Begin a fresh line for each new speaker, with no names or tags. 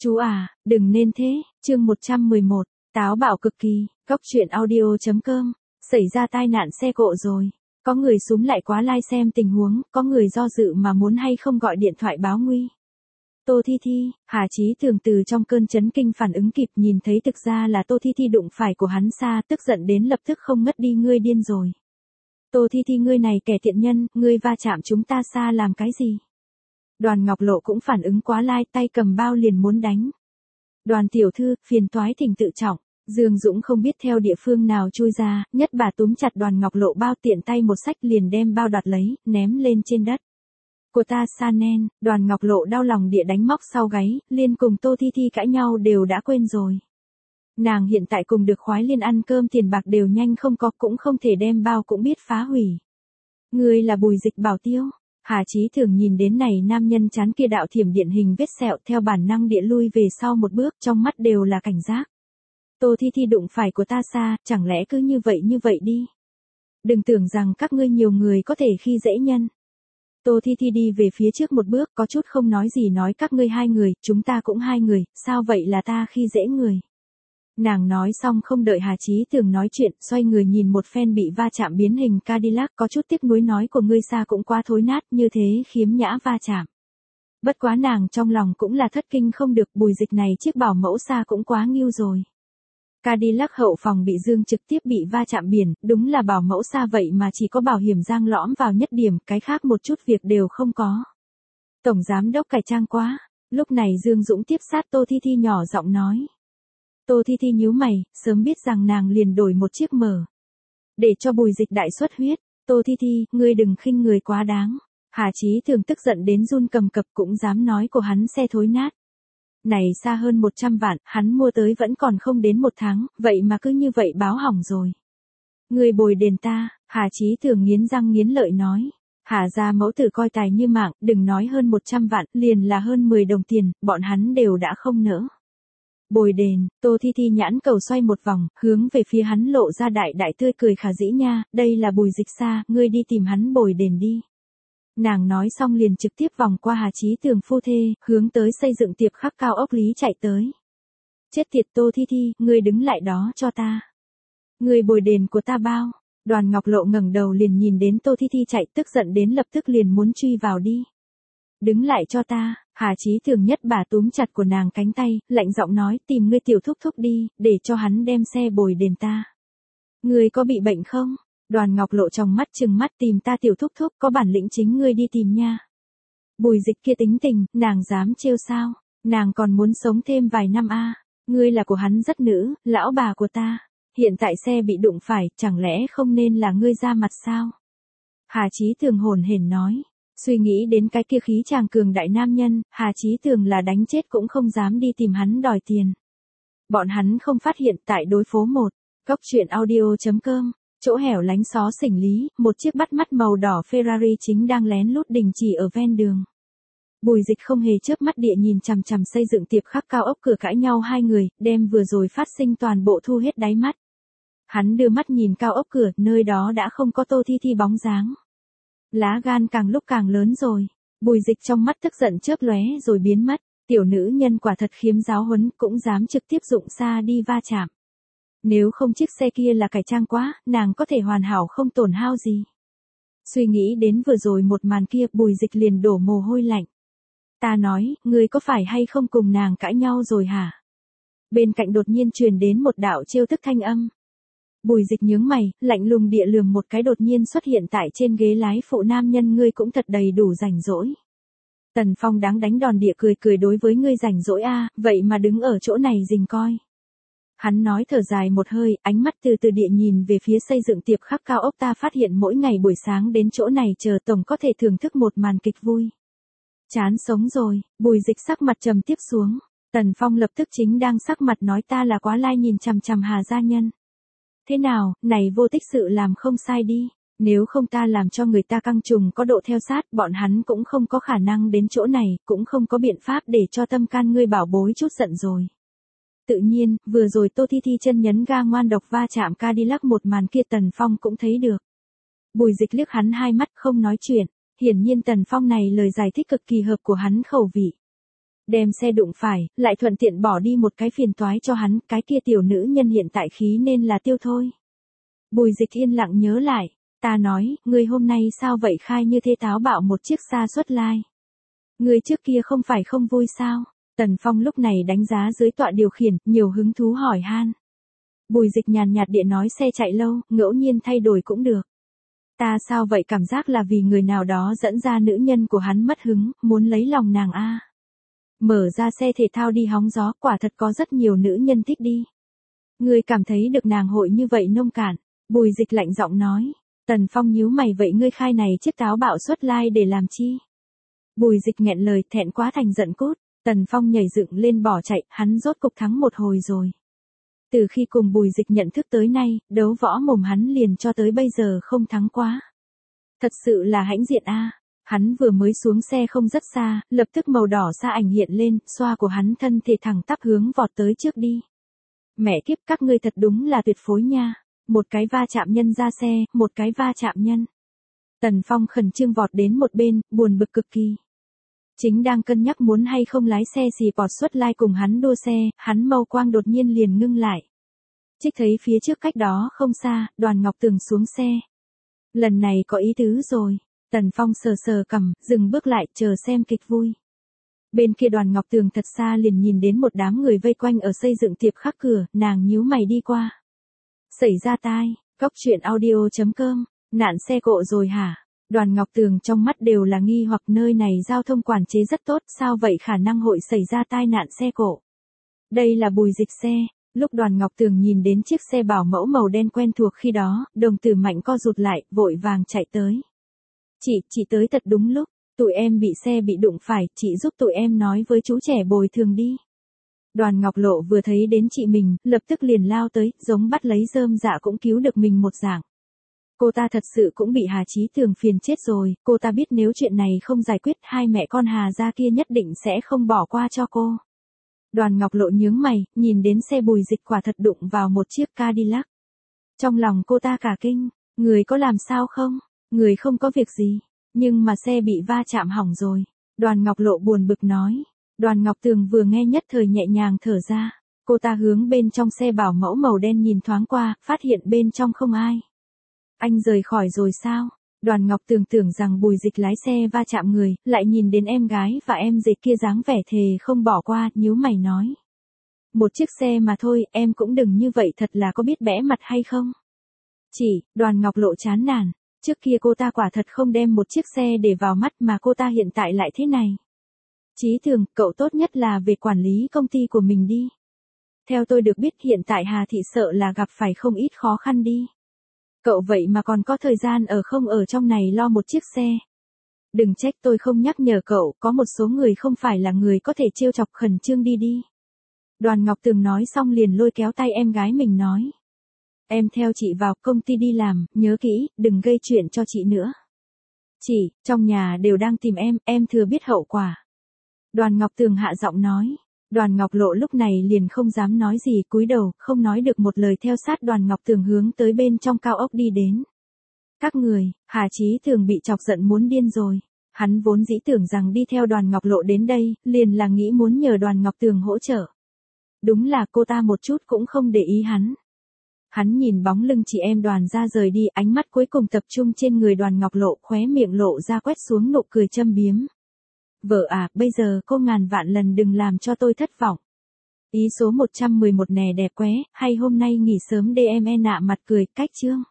Chú à, đừng nên thế, chương 111, táo bạo cực kỳ, cóc truyện audio.com, xảy ra tai nạn xe cộ rồi. Có người súm lại quá lai xem tình huống, có người do dự mà muốn hay không gọi điện thoại báo nguy. Tô Thi Thi, Hà Chí Thường từ trong cơn chấn kinh phản ứng kịp nhìn thấy thực ra là Tô Thi Thi đụng phải của hắn xa, tức giận đến lập tức không ngất đi, ngươi điên rồi. Tô Thi Thi, ngươi này kẻ tiện nhân, ngươi va chạm chúng ta xa làm cái gì? Đoàn Ngọc Lộ cũng phản ứng quá lai, tay cầm bao liền muốn đánh. Đoàn tiểu thư, phiền toái thỉnh tự trọng. Dương Dũng không biết theo địa phương nào chui ra, nhất bà túm chặt Đoàn Ngọc Lộ bao, tiện tay một xách liền đem bao đoạt lấy, ném lên trên đất. Của ta sa nen, Đoàn Ngọc Lộ đau lòng địa đánh móc sau gáy, liên cùng Tô Thi Thi cãi nhau đều đã quên rồi. Nàng hiện tại cùng được khoái liên ăn cơm tiền bạc đều nhanh không có, cũng không thể đem bao cũng biết phá hủy. Ngươi là Bùi Dịch Bảo Tiêu. Hà Chí Thường nhìn đến này nam nhân chán kia đạo thiểm điện hình vết sẹo, theo bản năng địa lui về sau một bước, trong mắt đều là cảnh giác. Tô Thi Thi đụng phải của ta xa, chẳng lẽ cứ như vậy đi. Đừng tưởng rằng các ngươi nhiều người có thể khi dễ nhân. Tô Thi Thi đi về phía trước một bước, có chút không nói gì nói, các ngươi hai người, chúng ta cũng hai người, sao vậy là ta khi dễ người. Nàng nói xong không đợi Hà Chí Thường nói chuyện, xoay người nhìn một phen bị va chạm biến hình Cadillac, có chút tiếc nuối nói, của ngươi xa cũng quá thối nát, như thế khiếm nhã va chạm. Bất quá nàng trong lòng cũng là thất kinh không được, Bùi Dịch này chiếc bảo mẫu xa cũng quá nghiêu rồi. Cadillac hậu phòng bị dương trực tiếp bị va chạm biển, đúng là bảo mẫu xa vậy mà chỉ có bảo hiểm giang lõm vào nhất điểm, cái khác một chút việc đều không có. Tổng giám đốc cải trang quá. Lúc này Dương Dũng tiếp sát Tô Thi Thi nhỏ giọng nói. Tô Thi Thi nhíu mày, sớm biết rằng nàng liền đổi một chiếc mở. Để cho Bùi Dịch đại xuất huyết. Tô Thi Thi, ngươi đừng khinh người quá đáng. Hà Chí Thường tức giận đến run cầm cập, cũng dám nói của hắn xe thối nát. Này xa hơn 100 vạn, hắn mua tới vẫn còn không đến 1 tháng, vậy mà cứ như vậy báo hỏng rồi. Ngươi bồi đền ta. Hà Chí Thường nghiến răng nghiến lợi nói. Hà gia mẫu tử coi tài như mạng, đừng nói hơn 100 vạn, liền là hơn 10 đồng tiền, bọn hắn đều đã không nỡ. Bồi đền. Tô Thi Thi nhãn cầu xoay một vòng, hướng về phía hắn lộ ra đại tươi cười khả dĩ nha, đây là Bùi Dịch xa, ngươi đi tìm hắn bồi đền đi. Nàng nói xong liền trực tiếp vòng qua Hà Chí Thường phu thê, hướng tới xây dựng tiệp khắc cao ốc lý chạy tới. Chết tiệt Tô Thi Thi, ngươi đứng lại đó cho ta. Ngươi bồi đền của ta bao. Đoàn Ngọc Lộ ngẩng đầu liền nhìn đến Tô Thi Thi chạy, tức giận đến lập tức liền muốn truy vào đi. Đứng lại cho ta. Hà Chí Thường nhất bà túm chặt của nàng cánh tay, lạnh giọng nói, tìm ngươi tiểu thúc thúc đi, để cho hắn đem xe bồi đền ta. Ngươi có bị bệnh không? Đoàn Ngọc Lộ trong mắt trừng mắt, tìm ta tiểu thúc thúc, có bản lĩnh chính ngươi đi tìm nha. Bùi Dịch kia tính tình, nàng dám trêu sao? Nàng còn muốn sống thêm vài năm a. Ngươi là của hắn rất nữ, lão bà của ta. Hiện tại xe bị đụng phải, chẳng lẽ không nên là ngươi ra mặt sao? Hà Chí Thường hồn hển nói. Suy nghĩ đến cái kia khí chàng cường đại nam nhân, Hà Chí Thường là đánh chết cũng không dám đi tìm hắn đòi tiền. Bọn hắn không phát hiện tại đối phố 1, cóc truyện audio.com, chỗ hẻo lánh xó xỉnh lý, một chiếc bắt mắt màu đỏ Ferrari chính đang lén lút đình chỉ ở ven đường. Bùi Dịch không hề chớp mắt địa nhìn chằm chằm xây dựng tiệp khắc cao ốc cửa cãi nhau hai người, đem vừa rồi phát sinh toàn bộ thu hết đáy mắt. Hắn đưa mắt nhìn cao ốc cửa, nơi đó đã không có Tô Thi Thi bóng dáng. Lá gan càng lúc càng lớn rồi. Bùi Dịch trong mắt tức giận chớp lóe rồi biến mất. Tiểu nữ nhân quả thật khiếm giáo huấn, cũng dám trực tiếp dụng xa đi va chạm. Nếu không chiếc xe kia là cải trang quá, nàng có thể hoàn hảo không tổn hao gì. Suy nghĩ đến vừa rồi một màn kia, Bùi Dịch liền đổ mồ hôi lạnh. Ta nói, ngươi có phải hay không cùng nàng cãi nhau rồi hả? Bên cạnh đột nhiên truyền đến một đạo trêu tức thanh âm. Bùi Dịch nhướng mày, lạnh lùng địa lườm một cái đột nhiên xuất hiện tại trên ghế lái phụ nam nhân, ngươi cũng thật đầy đủ rảnh rỗi. Tần Phong đáng đánh đòn địa cười đối với ngươi rảnh rỗi a, vậy mà đứng ở chỗ này rình coi. Hắn nói thở dài một hơi, ánh mắt từ địa nhìn về phía xây dựng tiệp khắc cao ốc, ta phát hiện mỗi ngày buổi sáng đến chỗ này chờ tổng có thể thưởng thức một màn kịch vui. Chán sống rồi. Bùi Dịch sắc mặt trầm tiếp xuống. Tần Phong lập tức chính đang sắc mặt nói, ta là quá lai nhìn chằm chằm Hà gia nhân. Thế nào, này vô tích sự làm không sai đi. Nếu không ta làm cho người ta căng trùng có độ theo sát, bọn hắn cũng không có khả năng đến chỗ này, cũng không có biện pháp để cho tâm can ngươi bảo bối chút giận rồi. Tự nhiên, vừa rồi Tô Thi Thi chân nhấn ga ngoan độc va chạm Cadillac một màn kia Tần Phong cũng thấy được. Bùi Dịch liếc hắn hai mắt không nói chuyện. Hiển nhiên Tần Phong này lời giải thích cực kỳ hợp của hắn khẩu vị. Đem xe đụng phải, lại thuận tiện bỏ đi một cái phiền toái cho hắn, cái kia tiểu nữ nhân hiện tại khí nên là tiêu thôi. Bùi Dịch yên lặng nhớ lại, ta nói, ngươi hôm nay sao vậy khai như thế táo bạo một chiếc xa xuất lai. Ngươi trước kia không phải không vui sao? Tần Phong lúc này đánh giá dưới tọa điều khiển, nhiều hứng thú hỏi han. Bùi Dịch nhàn nhạt địa nói xe chạy lâu, ngẫu nhiên thay đổi cũng được. Ta sao vậy cảm giác là vì người nào đó dẫn ra nữ nhân của hắn mất hứng, muốn lấy lòng nàng a. Mở ra xe thể thao đi hóng gió, quả thật có rất nhiều nữ nhân thích đi. Ngươi cảm thấy được nàng hội như vậy nông cạn, Bùi Dịch lạnh giọng nói. Tần Phong nhíu mày vậy ngươi khai này chiếc táo bạo xuất lai để làm chi? Bùi Dịch nghẹn lời thẹn quá thành giận cốt, Tần Phong nhảy dựng lên bỏ chạy, hắn rốt cục thắng một hồi rồi. Từ khi cùng Bùi Dịch nhận thức tới nay, đấu võ mồm hắn liền cho tới bây giờ không thắng quá. Thật sự là hãnh diện a. Hắn vừa mới xuống xe không rất xa, lập tức màu đỏ xa ảnh hiện lên, xoa của hắn thân thể thẳng tắp hướng vọt tới trước đi. Mẹ kiếp các ngươi thật đúng là tuyệt phối nha. Một cái va chạm nhân ra xe, một cái va chạm nhân. Tần Phong khẩn trương vọt đến một bên, buồn bực cực kỳ. Chính đang cân nhắc muốn hay không lái xe xì pọt xuất lai cùng hắn đua xe, hắn mâu quang đột nhiên liền ngưng lại. Trích thấy phía trước cách đó không xa, Đoàn Ngọc Tường xuống xe. Lần này có ý tứ rồi. Tần Phong sờ sờ cằm, dừng bước lại, chờ xem kịch vui. Bên kia Đoàn Ngọc Tường thật xa liền nhìn đến một đám người vây quanh ở xây dựng tiệp khắc cửa, nàng nhíu mày đi qua. Xảy ra tai, Cóc Truyện Audio.com, nạn xe cộ rồi hả? Đoàn Ngọc Tường trong mắt đều là nghi hoặc nơi này giao thông quản chế rất tốt, sao vậy khả năng hội xảy ra tai nạn xe cộ? Đây là Bùi Dịch xe, lúc Đoàn Ngọc Tường nhìn đến chiếc xe bảo mẫu màu đen quen thuộc khi đó, đồng tử mạnh co rụt lại, vội vàng chạy tới. Chị tới thật đúng lúc, tụi em bị xe bị đụng phải, chị giúp tụi em nói với chú trẻ bồi thường đi. Đoàn Ngọc Lộ vừa thấy đến chị mình, lập tức liền lao tới, giống bắt lấy rơm dạ cũng cứu được mình một dạng. Cô ta thật sự cũng bị Hà Chí Tường phiền chết rồi, cô ta biết nếu chuyện này không giải quyết hai mẹ con Hà gia kia nhất định sẽ không bỏ qua cho cô. Đoàn Ngọc Lộ nhướng mày, nhìn đến xe Bùi Dịch quả thật đụng vào một chiếc Cadillac. Trong lòng cô ta cả kinh, người có làm sao không? Người không có việc gì, nhưng mà xe bị va chạm hỏng rồi. Đoàn Ngọc Lộ buồn bực nói. Đoàn Ngọc Tường vừa nghe nhất thời nhẹ nhàng thở ra. Cô ta hướng bên trong xe bảo mẫu màu đen nhìn thoáng qua, phát hiện bên trong không ai. Anh rời khỏi rồi sao? Đoàn Ngọc Tường tưởng rằng Bùi Dịch lái xe va chạm người, lại nhìn đến em gái và em Dịch kia dáng vẻ thề không bỏ qua, nhíu mày nói. Một chiếc xe mà thôi, em cũng đừng như vậy thật là có biết bẽ mặt hay không? Đoàn Ngọc Lộ chán nản. Trước kia cô ta quả thật không đem một chiếc xe để vào mắt mà cô ta hiện tại lại thế này. Chí Tường, cậu tốt nhất là về quản lý công ty của mình đi. Theo tôi được biết hiện tại Hà Thị sợ là gặp phải không ít khó khăn đi. Cậu vậy mà còn có thời gian ở không ở trong này lo một chiếc xe. Đừng trách tôi không nhắc nhở cậu, có một số người không phải là người có thể trêu chọc khẩn trương đi. Đoàn Ngọc Tường nói xong liền lôi kéo tay em gái mình nói. Em theo chị vào công ty đi làm, nhớ kỹ, đừng gây chuyện cho chị nữa. Trong nhà đều đang tìm em thừa biết hậu quả. Đoàn Ngọc Tường hạ giọng nói. Đoàn Ngọc Lộ lúc này liền không dám nói gì, cúi đầu, không nói được một lời theo sát Đoàn Ngọc Tường hướng tới bên trong cao ốc đi đến. Các người, Hà Chí Tường bị chọc giận muốn điên rồi. Hắn vốn dĩ tưởng rằng đi theo Đoàn Ngọc Lộ đến đây, liền là nghĩ muốn nhờ Đoàn Ngọc Tường hỗ trợ. Đúng là cô ta một chút cũng không để ý hắn. Hắn nhìn bóng lưng chị em Đoàn ra rời đi, ánh mắt cuối cùng tập trung trên người Đoàn Ngọc Lộ, khóe miệng lộ ra quét xuống nụ cười châm biếm. Vợ à, bây giờ cô ngàn vạn lần đừng làm cho tôi thất vọng. Ý số 111 nè đẹp quá, hay hôm nay nghỉ sớm DM nạ mặt cười, cách chương.